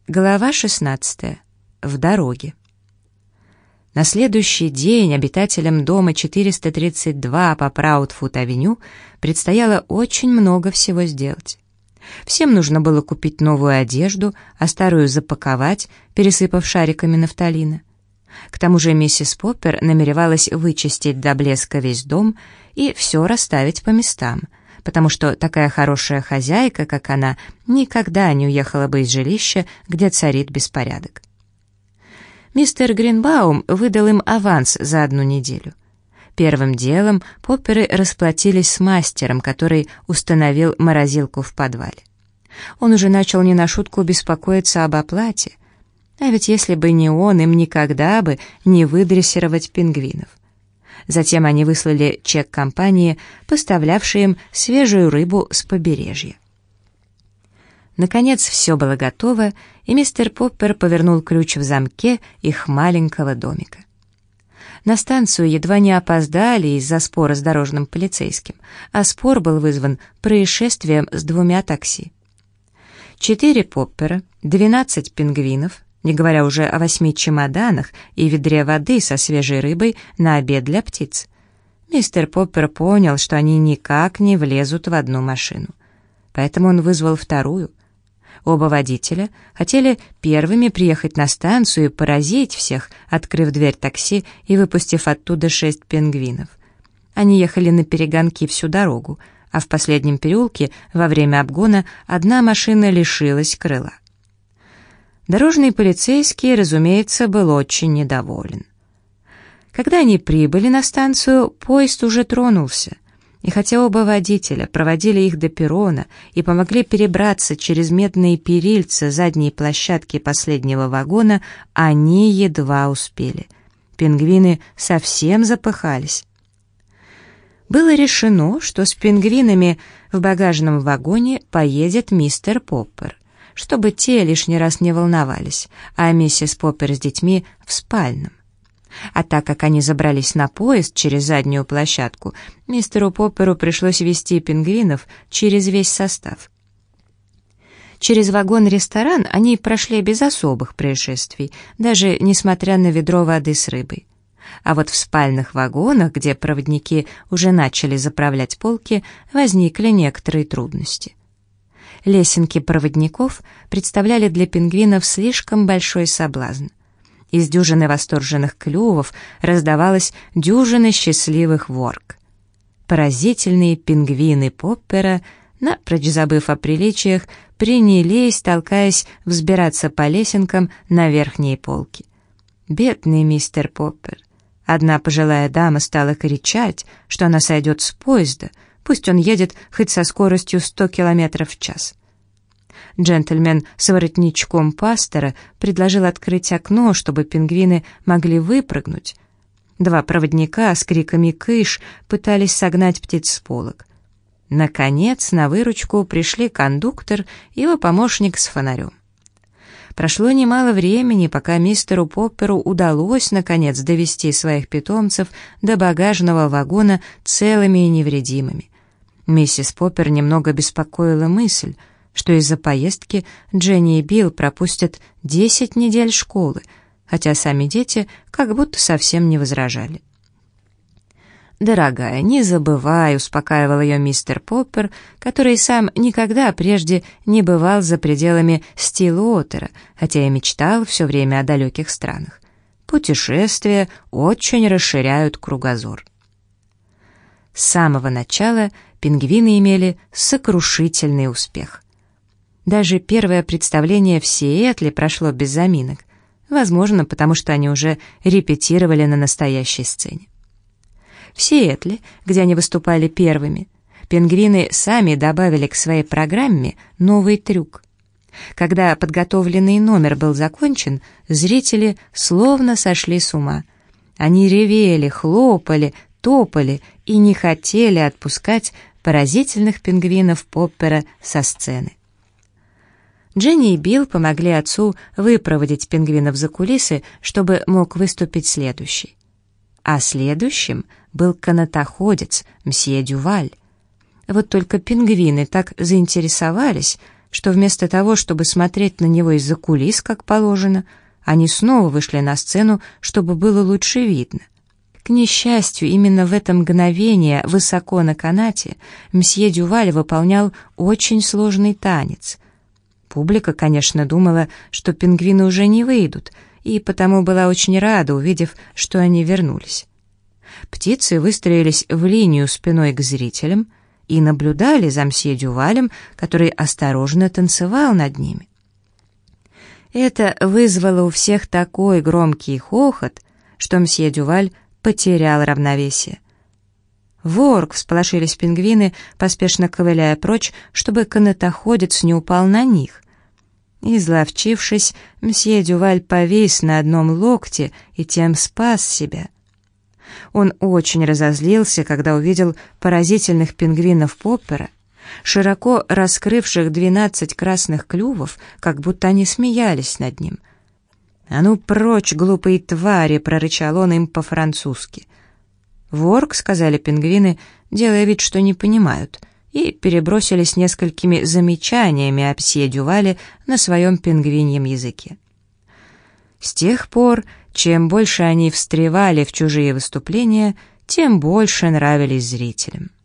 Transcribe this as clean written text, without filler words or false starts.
Глава 16. В дороге. На следующий день обитателям дома 432 по Праудфуд-авеню предстояло очень много всего сделать. Всем нужно было купить новую одежду, а старую запаковать, пересыпав шариками нафталина. К тому же миссис Поппер намеревалась вычистить до блеска весь дом и все расставить по местам, потому что такая хорошая хозяйка, как она, никогда не уехала бы из жилища, где царит беспорядок. Мистер Гринбаум выдал им аванс за 1 неделю. Первым делом Попперы расплатились с мастером, который установил морозилку в подвале. Он уже начал не на шутку беспокоиться об оплате, а ведь если бы не он, им никогда бы не выдрессировать пингвинов. Затем они выслали чек компании, поставлявшей им свежую рыбу с побережья. Наконец все было готово, и мистер Поппер повернул ключ в замке их маленького домика. На станцию едва не опоздали из-за спора с дорожным полицейским, а спор был вызван происшествием с 2 такси. 4 Поппера, 12 пингвинов, не говоря уже о 8 чемоданах и ведре воды со свежей рыбой на обед для птиц. Мистер Поппер понял, что они никак не влезут в одну машину. Поэтому он вызвал вторую. Оба водителя хотели первыми приехать на станцию и поразить всех, открыв дверь такси и выпустив оттуда 6 пингвинов. Они ехали наперегонки всю дорогу, а в последнем переулке во время обгона одна машина лишилась крыла. Дорожный полицейский, разумеется, был очень недоволен. Когда они прибыли на станцию, поезд уже тронулся, и хотя оба водителя проводили их до перрона и помогли перебраться через медные перильца задней площадки последнего вагона, они едва успели. Пингвины совсем запыхались. Было решено, что с пингвинами в багажном вагоне поедет мистер Поппер, чтобы те лишний раз не волновались, а миссис Поппер с детьми в спальном. А так как они забрались на поезд через заднюю площадку, мистеру Попперу пришлось везти пингвинов через весь состав. Через вагон-ресторан они прошли без особых происшествий, даже несмотря на ведро воды с рыбой. А вот в спальных вагонах, где проводники уже начали заправлять полки, возникли некоторые трудности. Лесенки проводников представляли для пингвинов слишком большой соблазн. Из дюжины восторженных клювов раздавалась дюжина счастливых ворк. Поразительные пингвины Поппера, напрочь забыв о приличиях, принялись, толкаясь, взбираться по лесенкам на верхние полки. Бедный мистер Поппер. Одна пожилая дама стала кричать, что она сойдет с поезда, пусть он едет хоть со скоростью 100 км в час. Джентльмен с воротничком пастора предложил открыть окно, чтобы пингвины могли выпрыгнуть. 2 проводника с криками «кыш» пытались согнать птиц с полок. Наконец на выручку пришли кондуктор и его помощник с фонарем. Прошло немало времени, пока мистеру Попперу удалось, наконец, довести своих питомцев до багажного вагона целыми и невредимыми. Миссис Поппер немного беспокоила мысль, что из-за поездки Дженни и Билл пропустят 10 недель школы, хотя сами дети как будто совсем не возражали. «Дорогая, не забывай», — успокаивал ее мистер Поппер, который сам никогда прежде не бывал за пределами Стиллуотера, хотя и мечтал все время о далеких странах. Путешествия очень расширяют кругозор. С самого начала пингвины имели сокрушительный успех. Даже первое представление в Сиэтле прошло без заминок, возможно, потому что они уже репетировали на настоящей сцене. В Сиэтле, где они выступали первыми, пингвины сами добавили к своей программе новый трюк. Когда подготовленный номер был закончен, зрители словно сошли с ума. Они ревели, хлопали, топали и не хотели отпускать поразительных пингвинов Поппера со сцены. Дженни и Билл помогли отцу выпроводить пингвинов за кулисы, чтобы мог выступить следующий. А следующим был канатоходец, мсье Дюваль. Вот только пингвины так заинтересовались, что вместо того, чтобы смотреть на него из-за кулис, как положено, они снова вышли на сцену, чтобы было лучше видно. К несчастью, именно в это мгновение, высоко на канате, мсье Дюваль выполнял очень сложный танец. Публика, конечно, думала, что пингвины уже не выйдут, и потому была очень рада, увидев, что они вернулись. Птицы выстроились в линию спиной к зрителям и наблюдали за мсье Дювалем, который осторожно танцевал над ними. Это вызвало у всех такой громкий хохот, что мсье Дюваль потерял равновесие. «Ворк!» — всполошились пингвины, поспешно ковыляя прочь, чтобы канатоходец не упал на них. Изловчившись, мсье Дюваль повис на одном локте и тем спас себя. Он очень разозлился, когда увидел поразительных пингвинов Поппера, широко раскрывших 12 красных клювов, как будто они смеялись над ним. «А ну прочь, глупые твари!» — прорычал он им по-французски. «Ворк», — сказали пингвины, делая вид, что не понимают, и перебросились несколькими замечаниями о мсье Дювале на своем пингвиньем языке. С тех пор, чем больше они встревали в чужие выступления, тем больше нравились зрителям.